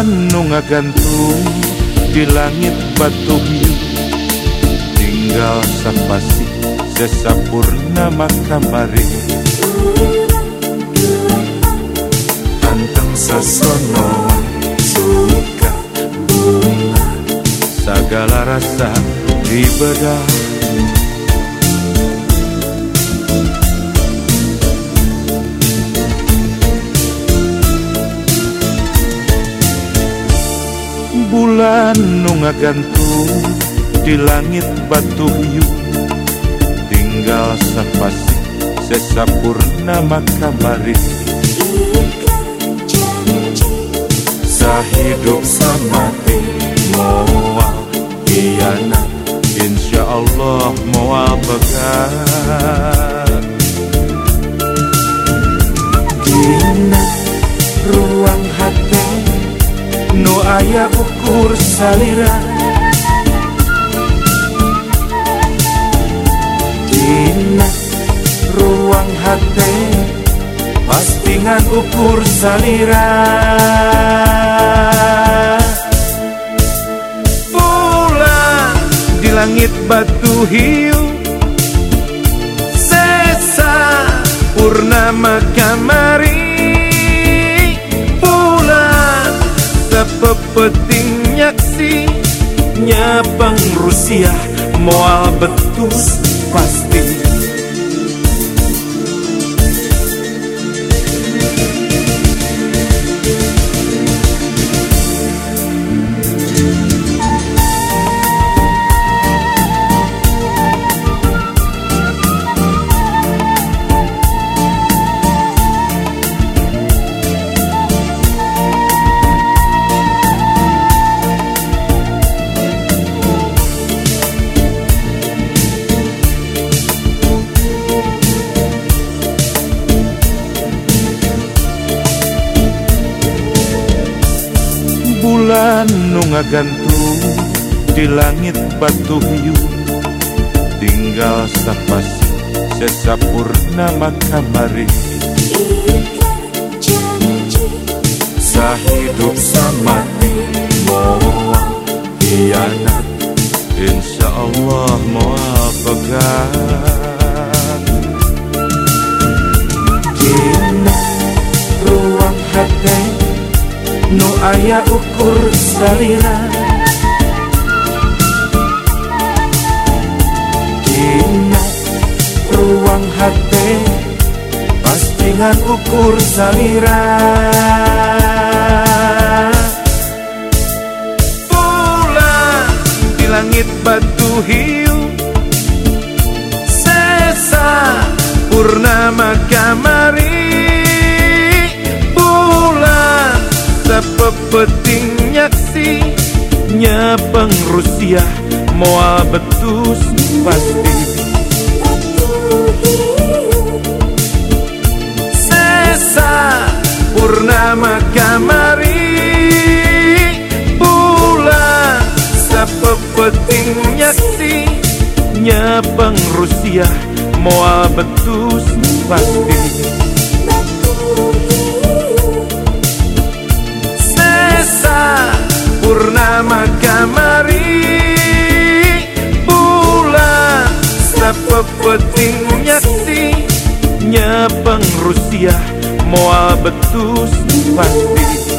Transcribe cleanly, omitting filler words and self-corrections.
Bulan nu ngagantung di langit batu hiu, tinggal sapasi sesapurnama kamari. Anteng sasono suka bunga, segala rasa di bedah. Bulan nu ngagantung di langit batu hiu, tinggal sapasi sesapurnama kamari. Sahidup samati moal kianat, insya Allah moal begat. Dina ruang hati nu aya ukur salira, dina ruang hati pastingan ukur salira. Bulan di langit batu hiu, sesa purnama kamari. Sepepeting nyaksi nyapang Rusia moal betus pasti. Bulan nu ngagantung di langit batu hiu, tinggal sapasi sesapurnama kamari. Sahidup samati moal kianat, insya Allah moal pegat. Dina ruang hati nu aya ukur salira, dina ruang hati pastingan ukur salira. Bulan di langit batu hiu, sesa purnama kamari. Sepepeting nyaksi nyapang Rusia moal betus pasti. Sesa purnama kamari. Bulan sepepeting nyaksi nyapang Rusia moal betus pasti. Purnama kamari. Bulan sepepeting nyaksi nyapang Rusia moal betus pasti.